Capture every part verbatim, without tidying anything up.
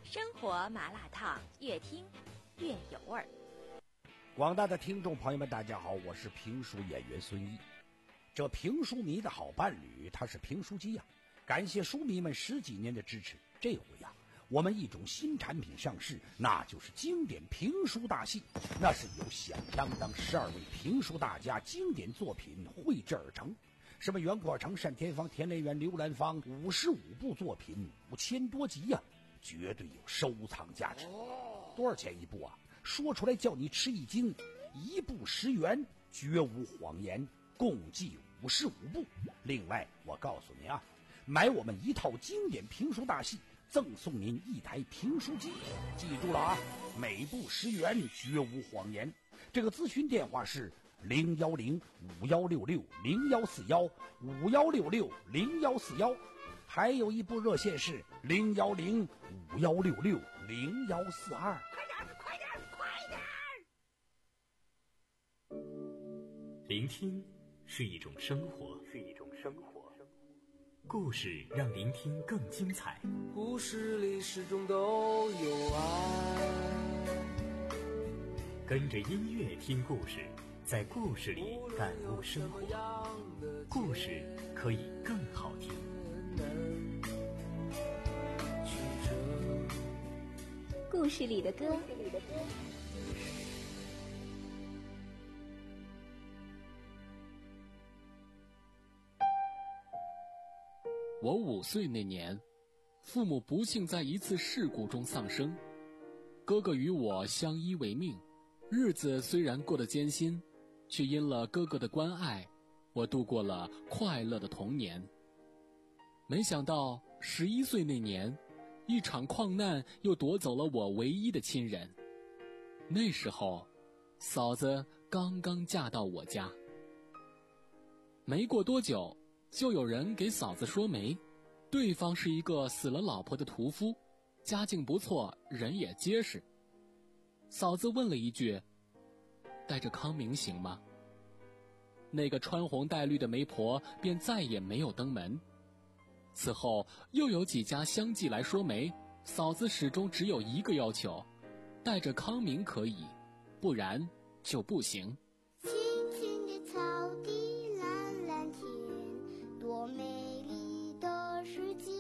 生活麻辣烫，越听越有味儿。 广大的听众朋友们，大家好，我是评书演员孙一。这评书迷的好伴侣，他是评书机呀、啊。感谢书迷们十几年的支持，这回呀、啊，我们一种新产品上市，那就是经典评书大戏。那是由响当当十二位评书大家经典作品绘制而成。什么袁阔成、单田芳、田连元、刘兰芳，五十五部作品，五千多集呀、啊，绝对有收藏价值。多少钱一部啊？说出来叫你吃一惊，一部十元，绝无谎言，共计五十五部。另外，我告诉你啊，买我们一套经典评书大戏，赠送您一台评书机。记住了啊，每部十元，绝无谎言。这个咨询电话是零幺零五幺六六零幺四幺五幺六六零幺四幺，还有一部热线是零幺零五幺六六零幺四二。 快点，快点，快点！ 聆听是一种生活，是一种生活。故事让聆听更精彩。 故事里始终都有爱。 跟着音乐听故事，在故事里感悟生活。故事可以更好听。 故事里的歌。 我五岁那年，父母不幸在一次事故中丧生，哥哥与我相依为命，日子虽然过得艰辛，却因了哥哥的关爱，我度过了快乐的童年。没想到十一岁那年，一场矿难又夺走了我唯一的亲人。那时候，嫂子刚刚嫁到我家。没过多久，就有人给嫂子说媒，对方是一个死了老婆的屠夫，家境不错，人也结实。嫂子问了一句：带着康明行吗？那个穿红戴绿的媒婆便再也没有登门。此后又有几家相继来说媒，嫂子始终只有一个要求：带着康明可以，不然就不行。 青青的草地，蓝蓝天，多美丽的世界。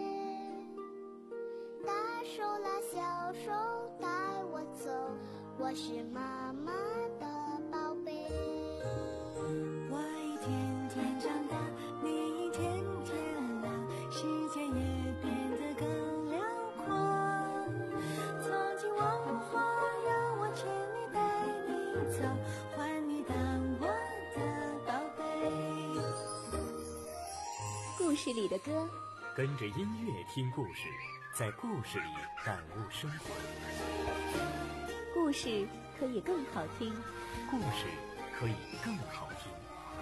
大手拉小手带我走，我是妈妈的宝贝。 我一天天长大，你一天天老，世界也变得更辽阔。从今往后让我牵你带你走，还你当我的宝贝。 故事里的歌， 跟着音乐听故事，在故事里感悟生活。 故事可以更好听， 故事可以更好听。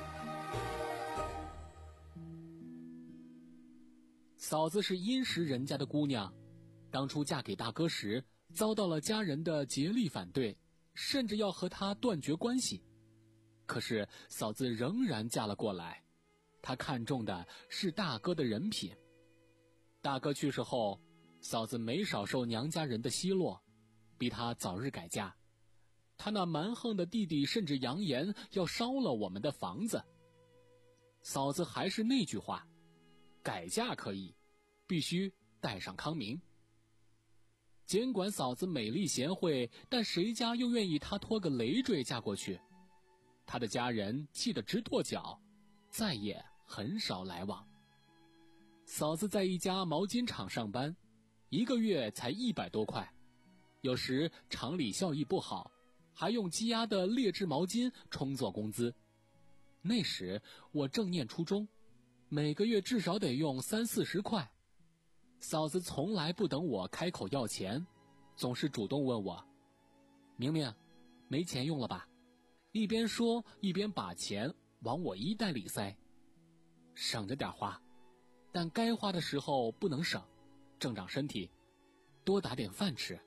嫂子是殷实人家的姑娘，当初嫁给大哥时，遭到了家人的竭力反对，甚至要和他断绝关系。可是嫂子仍然嫁了过来，她看重的是大哥的人品。大哥去世后，嫂子没少受娘家人的奚落，逼她早日改嫁。她那蛮横的弟弟甚至扬言要烧了我们的房子。嫂子还是那句话，改嫁可以，必须带上康明。尽管嫂子美丽贤惠，但谁家又愿意她拖个累赘嫁过去？她的家人气得直跺脚，再也很少来往。嫂子在一家毛巾厂上班，一个月才一百多块，有时厂里效益不好，还用积压的劣质毛巾充作工资。那时我正念初中，每个月至少得用三四十块。嫂子从来不等我开口要钱，总是主动问我：明明，没钱用了吧？一边说一边把钱往我衣袋里塞。省着点花，但该花的时候不能省，正长身体，多打点饭吃。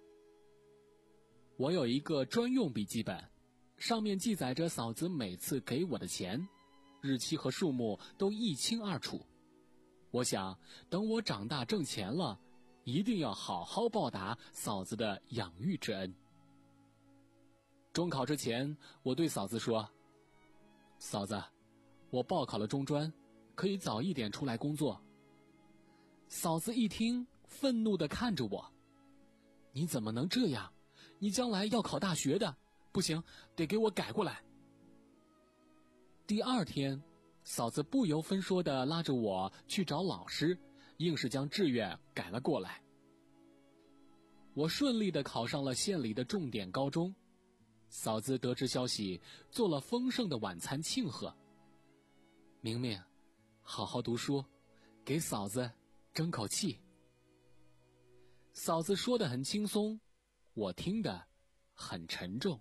我有一个专用笔记本，上面记载着嫂子每次给我的钱，日期和数目都一清二楚。我想等我长大挣钱了， 一定要好好报答嫂子的养育之恩。中考之前，我对嫂子说：嫂子，我报考了中专，可以早一点出来工作。嫂子一听，愤怒地看着我：你怎么能这样？你将来要考大学的，不行，得给我改过来。第二天，嫂子不由分说地拉着我去找老师，硬是将志愿改了过来。我顺利地考上了县里的重点高中。嫂子得知消息，做了丰盛的晚餐庆贺。明明，好好读书，给嫂子争口气。嫂子说得很轻松，我听得很沉重。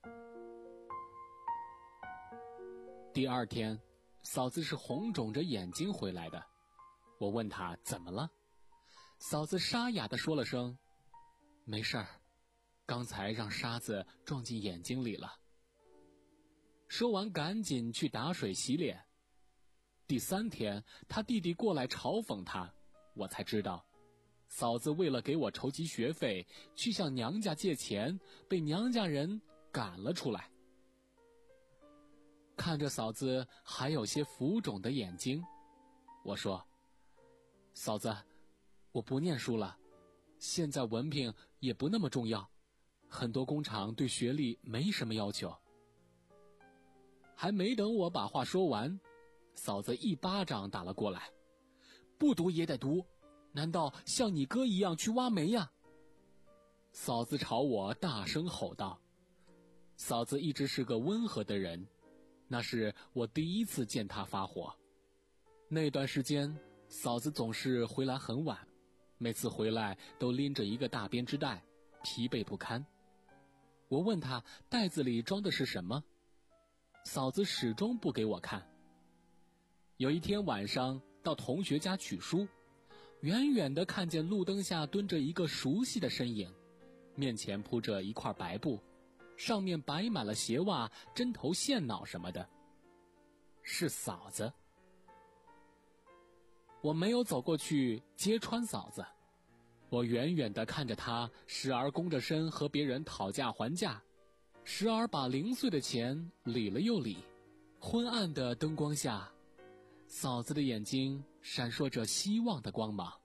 第二天，嫂子是红肿着眼睛回来的。我问她怎么了，嫂子沙哑地说了声：没事儿，刚才让沙子撞进眼睛里了。说完赶紧去打水洗脸。第三天，他弟弟过来嘲讽他，我才知道嫂子为了给我筹集学费，去向娘家借钱，被娘家人赶了出来。看着嫂子还有些浮肿的眼睛，我说：嫂子，我不念书了，现在文凭也不那么重要，很多工厂对学历没什么要求。还没等我把话说完，嫂子一巴掌打了过来：不读也得读，难道像你哥一样去挖煤呀？嫂子朝我大声吼道。嫂子一直是个温和的人，那是我第一次见她发火。那段时间，嫂子总是回来很晚，每次回来都拎着一个大编织袋，疲惫不堪。我问她袋子里装的是什么，嫂子始终不给我看。有一天晚上到同学家取书，远远地看见路灯下蹲着一个熟悉的身影，面前铺着一块白布，上面摆满了鞋袜、针头线脑什么的，是嫂子。我没有走过去揭穿嫂子，我远远地看着她，时而弓着身和别人讨价还价，时而把零碎的钱理了又理。昏暗的灯光下，嫂子的眼睛闪烁着希望的光芒。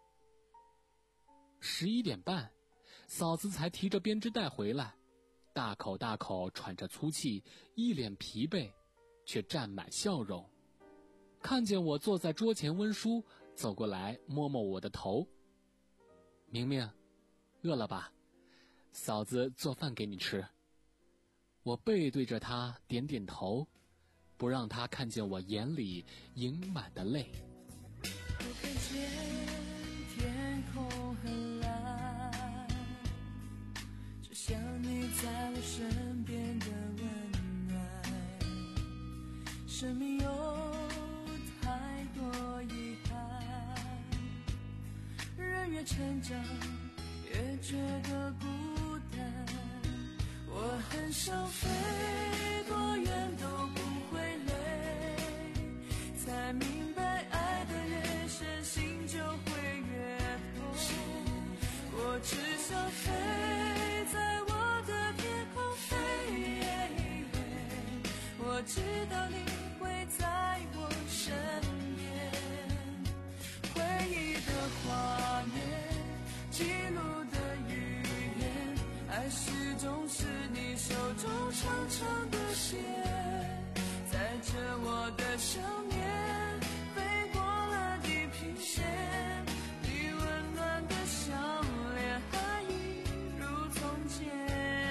十一点半，嫂子才提着编织袋回来，大口大口喘着粗气，一脸疲惫，却占满笑容。看见我坐在桌前温书，走过来摸摸我的头：明明，饿了吧？嫂子做饭给你吃。我背对着她点点头，不让她看见我眼里盈满的泪。 我看见天空很蓝，就像你在我身边的温暖。生命有太多遗憾，人越成长越觉得孤单。我很想飞多远都不会累，才明白爱的越深，心就会越痛。我只想飞在我的天空飞，我知道你会在我身边。回忆的画面，记录的语言，爱始终是你手中长长的线，载着我的想念，飞过了地平线。你温暖的笑脸还一如从前。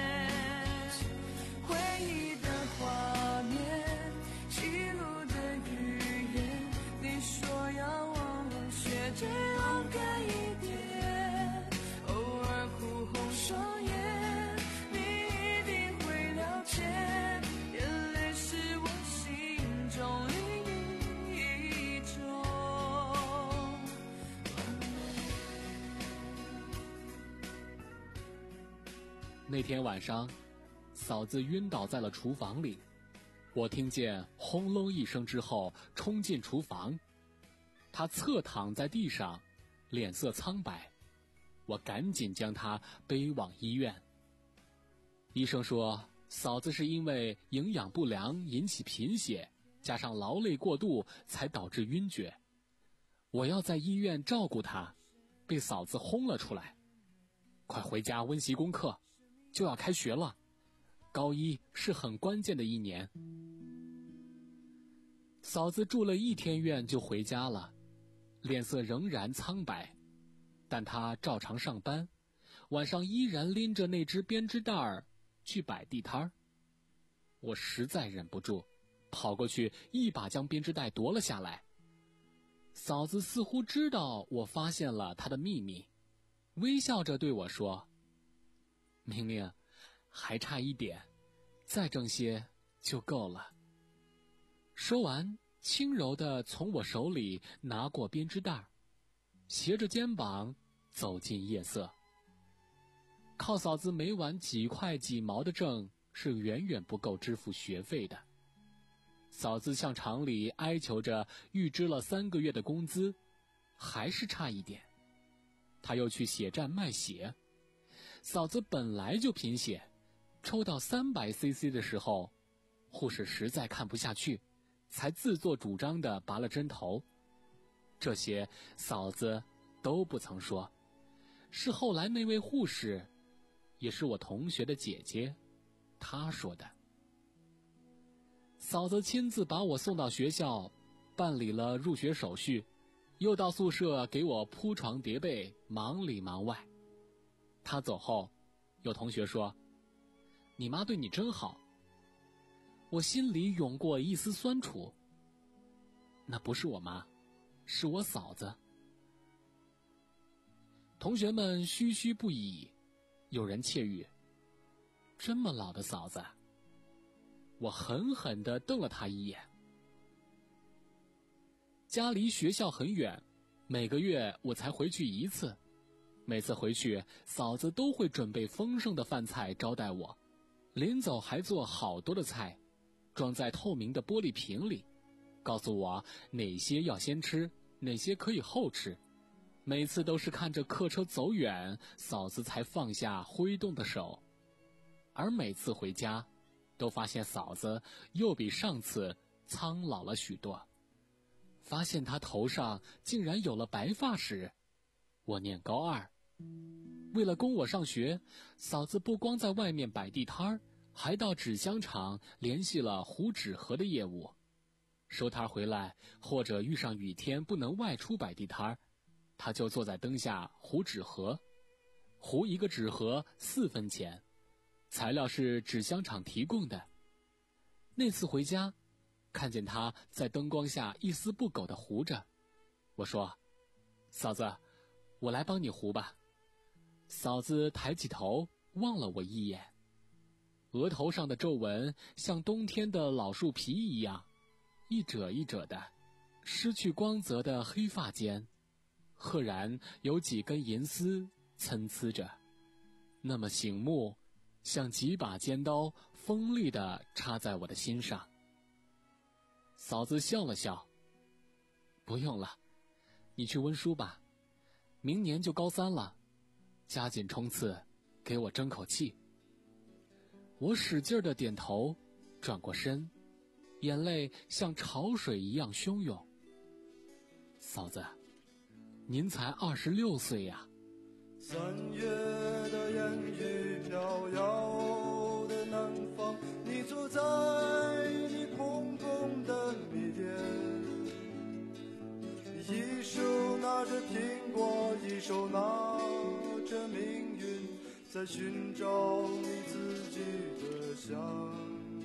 回忆的画面，记录的语言，你说要我学着勇敢一点，偶尔哭红双眼，你一定会了解，眼泪是我心中另一种完美。 那天晚上，嫂子晕倒在了厨房里，我听见轰隆一声之后冲进厨房，她侧躺在地上，脸色苍白， 我赶紧将她背往医院。医生说，嫂子是因为营养不良引起贫血，加上劳累过度才导致晕厥。我要在医院照顾她，被嫂子轰了出来。快回家温习功课，就要开学了。高一是很关键的一年。嫂子住了一天院就回家了，脸色仍然苍白，但她照常上班，晚上依然拎着那只编织袋儿去摆地摊儿。我实在忍不住，跑过去一把将编织袋夺了下来。嫂子似乎知道我发现了她的秘密，微笑着对我说：“明明，还差一点，再挣些就够了。”说完，轻柔地从我手里拿过编织袋，斜着肩膀走进夜色。靠嫂子每晚几块几毛的挣是远远不够支付学费的。嫂子向厂里哀求着预支了三个月的工资，还是差一点。她又去血站卖血。嫂子本来就贫血，抽到三百 C C 的时候，护士实在看不下去，才自作主张地拔了针头。这些嫂子都不曾说，是后来那位护士，也是我同学的姐姐，她说的。嫂子亲自把我送到学校，办理了入学手续，又到宿舍给我铺床叠被，忙里忙外。她走后，有同学说：“你妈对你真好。”我心里涌过一丝酸楚。那不是我妈，是我嫂子。同学们嘘嘘不已，有人窃语：“这么老的嫂子。”我狠狠地瞪了他一眼。家离学校很远，每个月我才回去一次。每次回去，嫂子都会准备丰盛的饭菜招待我，临走还做好多的菜，装在透明的玻璃瓶里，告诉我哪些要先吃，哪些可以后吃。每次都是看着客车走远，嫂子才放下挥动的手。而每次回家，都发现嫂子又比上次苍老了许多。发现她头上竟然有了白发时，我念高二。为了供我上学，嫂子不光在外面摆地摊儿，还到纸箱厂联系了糊纸盒的业务。收摊回来，或者遇上雨天不能外出摆地摊儿，她就坐在灯下糊纸盒。糊一个纸盒四分钱，材料是纸箱厂提供的。那次回家，看见她在灯光下一丝不苟地糊着，我说：“嫂子，我来帮你糊吧。”嫂子抬起头望了我一眼，额头上的皱纹像冬天的老树皮一样，一褶一褶的，失去光泽的黑发间，赫然有几根银丝参差着，那么醒目，像几把尖刀锋利地插在我的心上。嫂子笑了笑：“不用了，你去温书吧，明年就高三了，加紧冲刺，给我争口气。”我使劲地点头，转过身，眼泪像潮水一样汹涌。嫂子，您才二十六岁呀。 三月的烟雨飘摇的南方，你坐在你空空的米店，一手拿着苹果，一手拿着命运，在寻找你自己的香。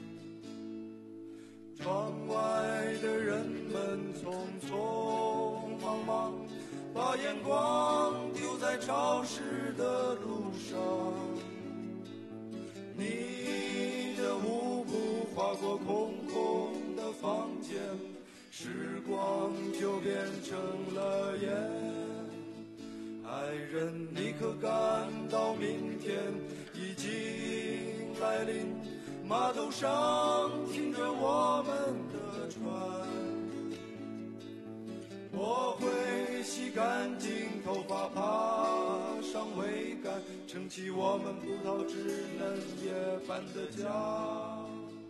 窗外的人们匆匆忙忙，把眼光丢在潮湿的路上，你的舞步划过空空的房间，时光就变成了烟。爱人，你可感到明天已经来临？码头上停着我们的船， 我会洗干净头发，爬上桅杆，撑起我们葡萄枝嫩叶般的家。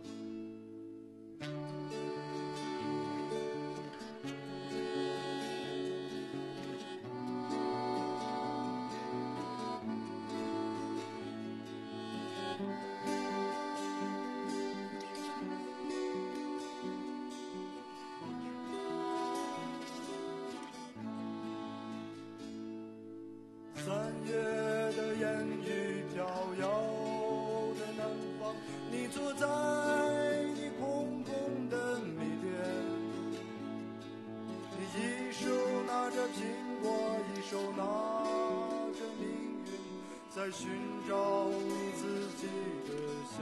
三月的烟雨飘摇的南方，你坐在你空空的米店，你一手拿着苹果，一手拿着命运，在寻找你自己的家。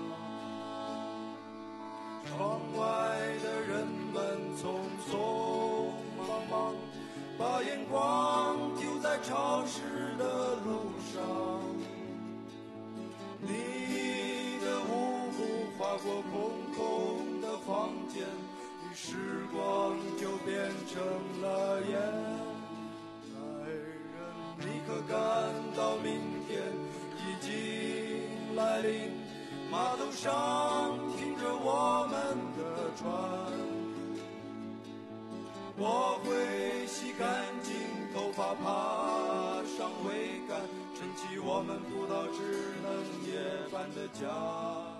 窗外的人们匆匆忙忙，把眼光丢在潮湿的路上，你的舞步划过空空的房间，与时光就变成了烟。爱人，你可感到明天已经来临？码头上停着我们的船，我会洗干净头发，爬上桅杆，撑起我们葡萄枝嫩叶般的家。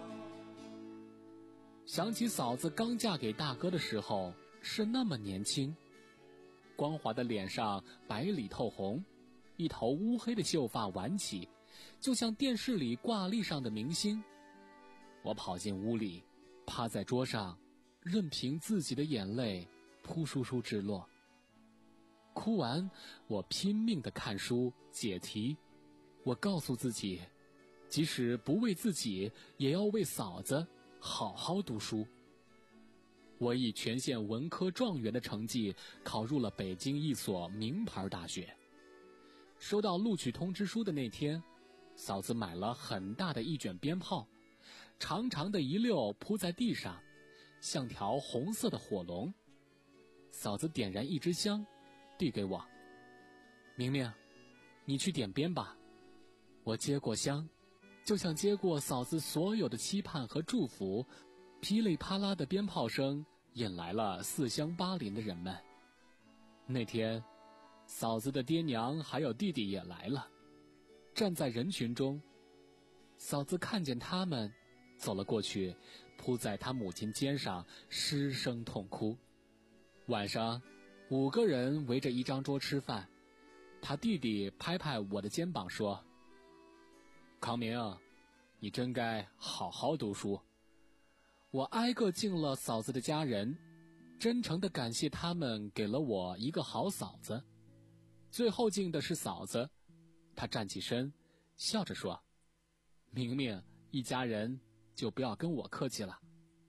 想起嫂子刚嫁给大哥的时候是那么年轻，光滑的脸上白里透红，一头乌黑的秀发挽起，就像电视里挂历上的明星。我跑进屋里，趴在桌上，任凭自己的眼泪扑簌簌直落。哭完，我拼命地看书解题，我告诉自己，即使不为自己，也要为嫂子好好读书。我以全县文科状元的成绩考入了北京一所名牌大学。收到录取通知书的那天，嫂子买了很大的一卷鞭炮，长长的一溜铺在地上，像条红色的火龙。嫂子点燃一支香，递给我，明明，你去点鞭吧。我接过香，就像接过嫂子所有的期盼和祝福，噼里啪啦的鞭炮声引来了四乡八邻的人们。那天，嫂子的爹娘还有弟弟也来了，站在人群中，嫂子看见他们，走了过去，扑在他母亲肩上，失声痛哭。晚上，五个人围着一张桌吃饭，他弟弟拍拍我的肩膀说：“康明，你真该好好读书。”我挨个敬了嫂子的家人，真诚地感谢他们给了我一个好嫂子。最后敬的是嫂子，她站起身，笑着说：“明明，一家人就不要跟我客气了。”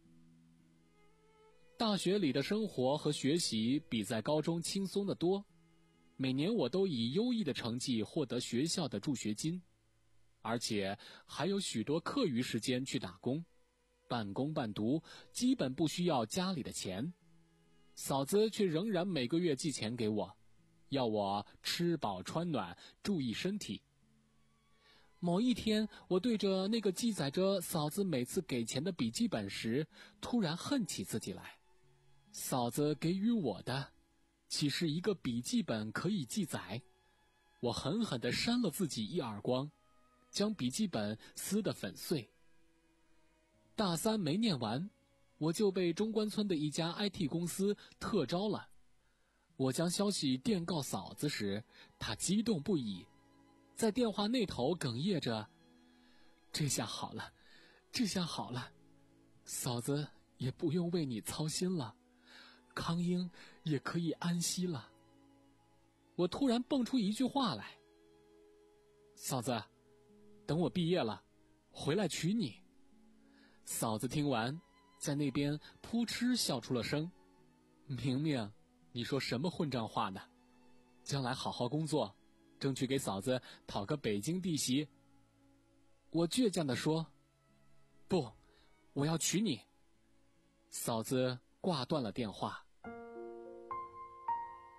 大学里的生活和学习比在高中轻松得多，每年我都以优异的成绩获得学校的助学金，而且还有许多课余时间去打工，半工半读，基本不需要家里的钱。嫂子却仍然每个月寄钱给我，要我吃饱穿暖，注意身体。某一天，我对着那个记载着嫂子每次给钱的笔记本时，突然恨起自己来。嫂子给予我的，岂是一个笔记本可以记载？我狠狠地扇了自己一耳光，将笔记本撕得粉碎。大三没念完，我就被中关村的一家 I T 公司特招了。我将消息电告嫂子时，她激动不已，在电话那头哽咽着：“这下好了，这下好了，嫂子也不用为你操心了，康英也可以安息了。”我突然蹦出一句话来：“嫂子，等我毕业了，回来娶你。”嫂子听完，在那边扑哧笑出了声：“明明，你说什么混账话呢？将来好好工作，争取给嫂子讨个北京弟媳。”我倔强地说：“不，我要娶你。”嫂子挂断了电话。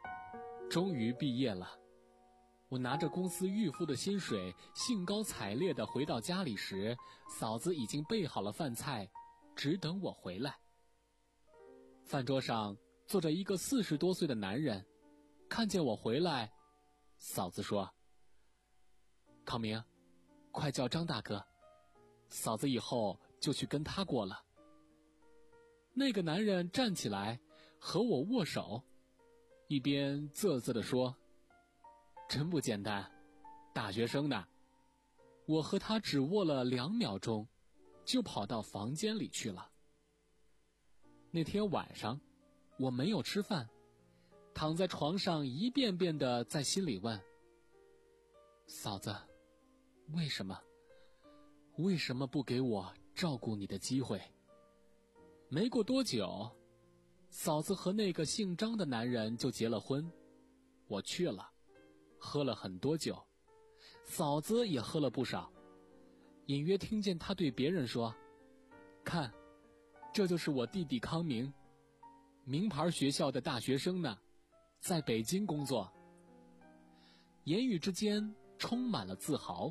终于毕业了。我拿着公司预付的薪水，兴高采烈地回到家里时，嫂子已经备好了饭菜，只等我回来。饭桌上坐着一个四十多岁的男人，看见我回来，嫂子说：“康明，快叫张大哥，嫂子以后就去跟他过了。”那个男人站起来和我握手，一边啧啧地说：“真不简单，大学生呢。”我和他只握了两秒钟，就跑到房间里去了。那天晚上，我没有吃饭，躺在床上一遍遍地在心里问：嫂子，为什么？为什么不给我照顾你的机会？没过多久，嫂子和那个姓张的男人就结了婚。我去了，喝了很多酒，嫂子也喝了不少，隐约听见他对别人说：“看，这就是我弟弟康明，名牌学校的大学生呢，在北京工作。”言语之间充满了自豪。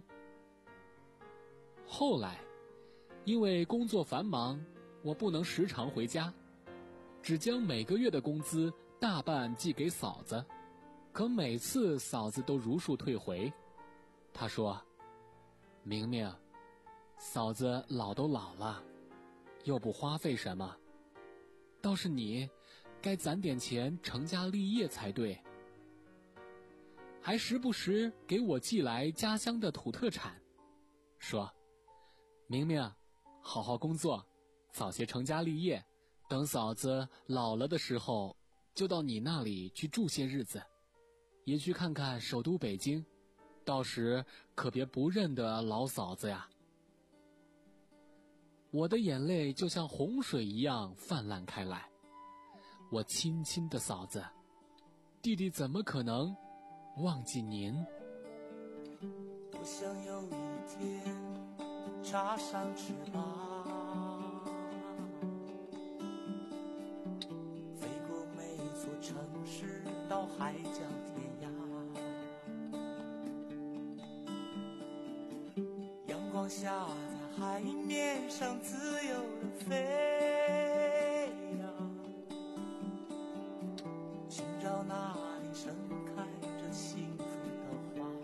后来，因为工作繁忙，我不能时常回家，只将每个月的工资大半寄给嫂子，可每次嫂子都如数退回。她说：“明明，嫂子老都老了，又不花费什么，倒是你该攒点钱成家立业才对。”还时不时给我寄来家乡的土特产，说：“明明，好好工作，早些成家立业，等嫂子老了的时候，就到你那里去住些日子，也去看看首都北京，到时可别不认得老嫂子呀。”我的眼泪就像洪水一样泛滥开来。我亲亲的嫂子，弟弟怎么可能忘记您？ 多想有一天插上翅膀，飞过每座城市，到海角天涯。阳光下，在海面上自由地飞扬，寻找那里盛开着幸福的花。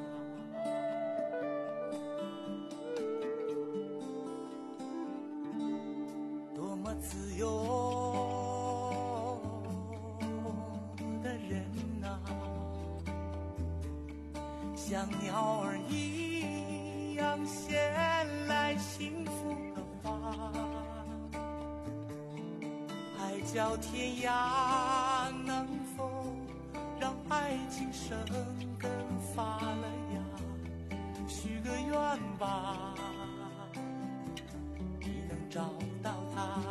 多么自由的人啊，像鸟儿一样衔来幸福的花。海角天涯，能否让爱情生根发了芽？许个愿吧，你能找到它。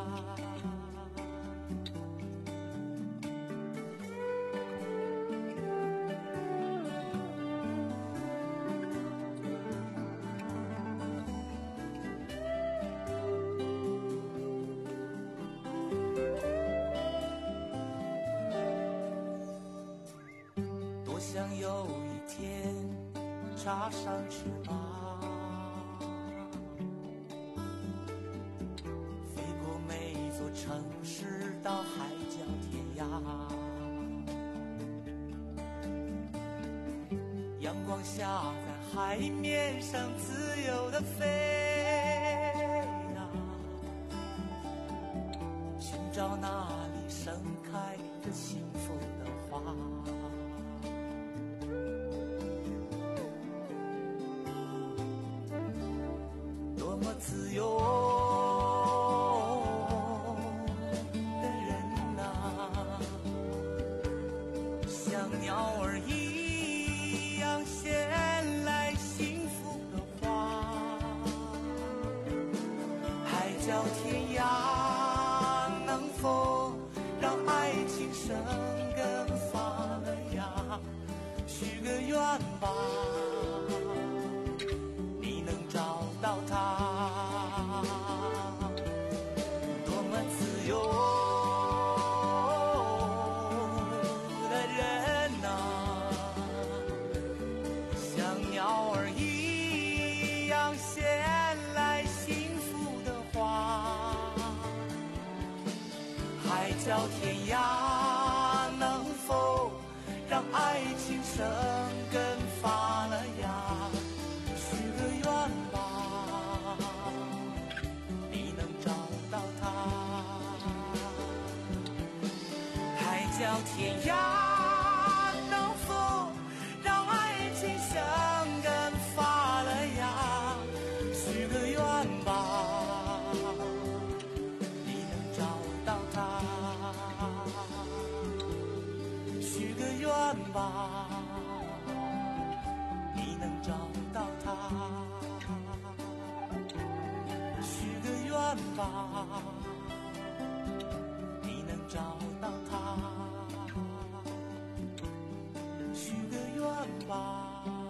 多想有一天插上翅膀，飞过每一座城市，到海角天涯。阳光下，在海面上自由地飞扬，寻找那里盛开着幸福的花。多么自由的人啊，像鸟儿一样衔来幸福的花。海角天涯，能否让爱情生根发了芽？许个愿吧，你能找到它。多么自由的人啊， 角天涯，能否让爱情生根发了芽？许个愿吧，你能找到它。海角天涯，能否让爱情生根发了芽？许个愿吧，你能找到它。许个愿吧，你能找到它。许个愿吧，你能找到它。许个愿吧。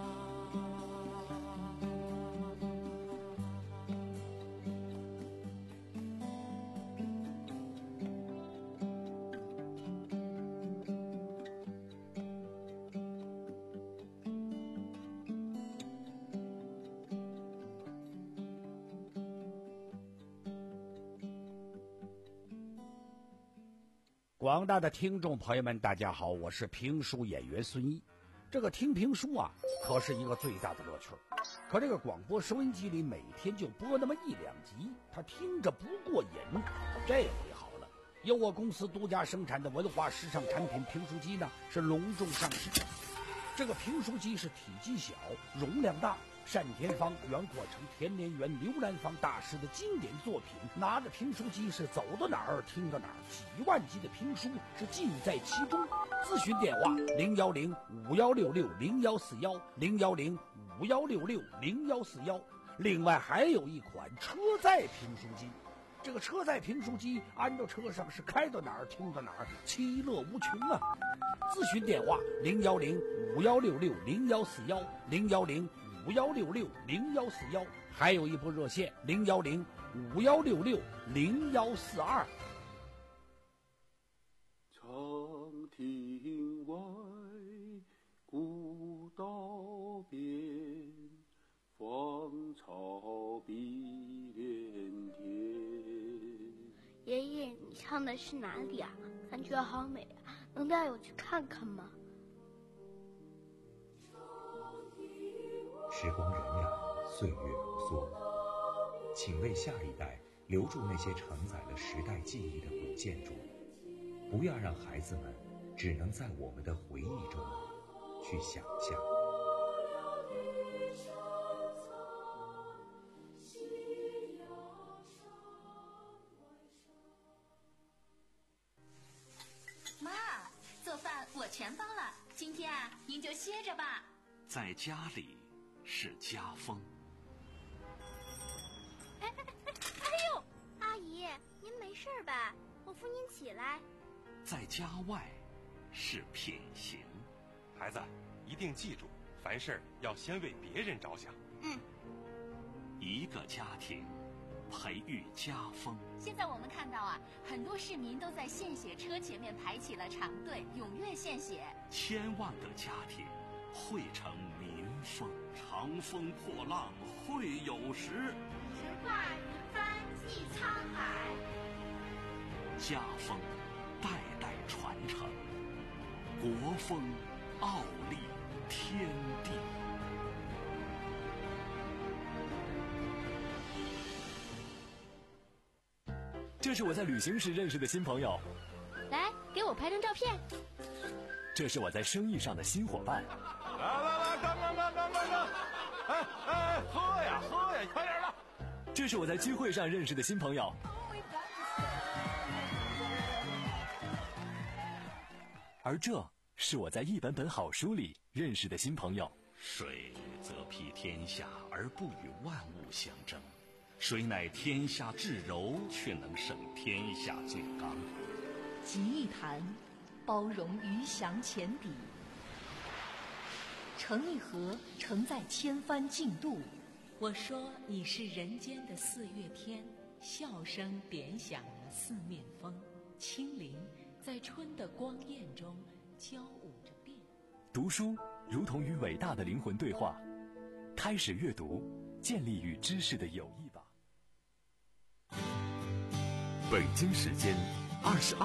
广大的听众朋友们，大家好，我是评书演员孙一。这个听评书啊，可是一个最大的乐趣。可这个广播收音机里每天就播那么一两集，他听着不过瘾。这回好了，由我公司独家生产的文化时尚产品评书机呢，是隆重上市。这个评书机是体积小，容量大。单田芳、袁阔成、田连元、刘兰芳大师的经典作品，拿着评书机是走到哪儿听到哪儿，几万集的评书是尽在其中。咨询电话零幺零五幺六六零幺四幺零幺零五幺六六零幺四幺。另外还有一款车载评书机，这个车载评书机安到车上是开到哪儿听到哪儿，其乐无穷啊！咨询电话零幺零五幺六六零幺四幺零幺零五幺六六零幺四幺，还有一部热线零幺零五幺六六零幺四二。 长亭外，古道边，芳草碧连天。 爷爷，你唱的是哪里啊？感觉好美啊，能带我去看看吗？ 时光荏苒，岁月如梭，请为下一代留住那些承载了时代记忆的古建筑，不要让孩子们只能在我们的回忆中去想象。 妈，做饭我全包了，今天啊，您就歇着吧。 在家里是家风。 哎哎哎哎呦，阿姨，您没事吧？我扶您起来。 在家外是品行。 孩子，一定记住，凡事要先为别人着想。 嗯。 一个家庭培育家风。 现在我们看到啊，很多市民都在献血车前面排起了长队，踊跃献血。 千万个家庭汇成民风，长风破浪会有时。 神话一番济沧海。 家风代代传承，国风傲立天地。 这是我在旅行时认识的新朋友， 来给我拍张照片。 这是我在生意上的新伙伴。 来来来，干干干干干干！哎哎，喝呀喝呀，快点的！ 这是我在聚会上认识的新朋友。而这是我在一本本好书里认识的新朋友。 水则披天下而不与万物相争，谁乃天下至柔，却能胜天下最刚。 集一谈，包容鱼翔浅底；成一河，承载千帆竞渡。 我说你是人间的四月天，笑声点响了四面风，清灵在春的光艳中交舞着变。 读书如同与伟大的灵魂对话，开始阅读，建立与知识的友谊吧。 北京时间二十二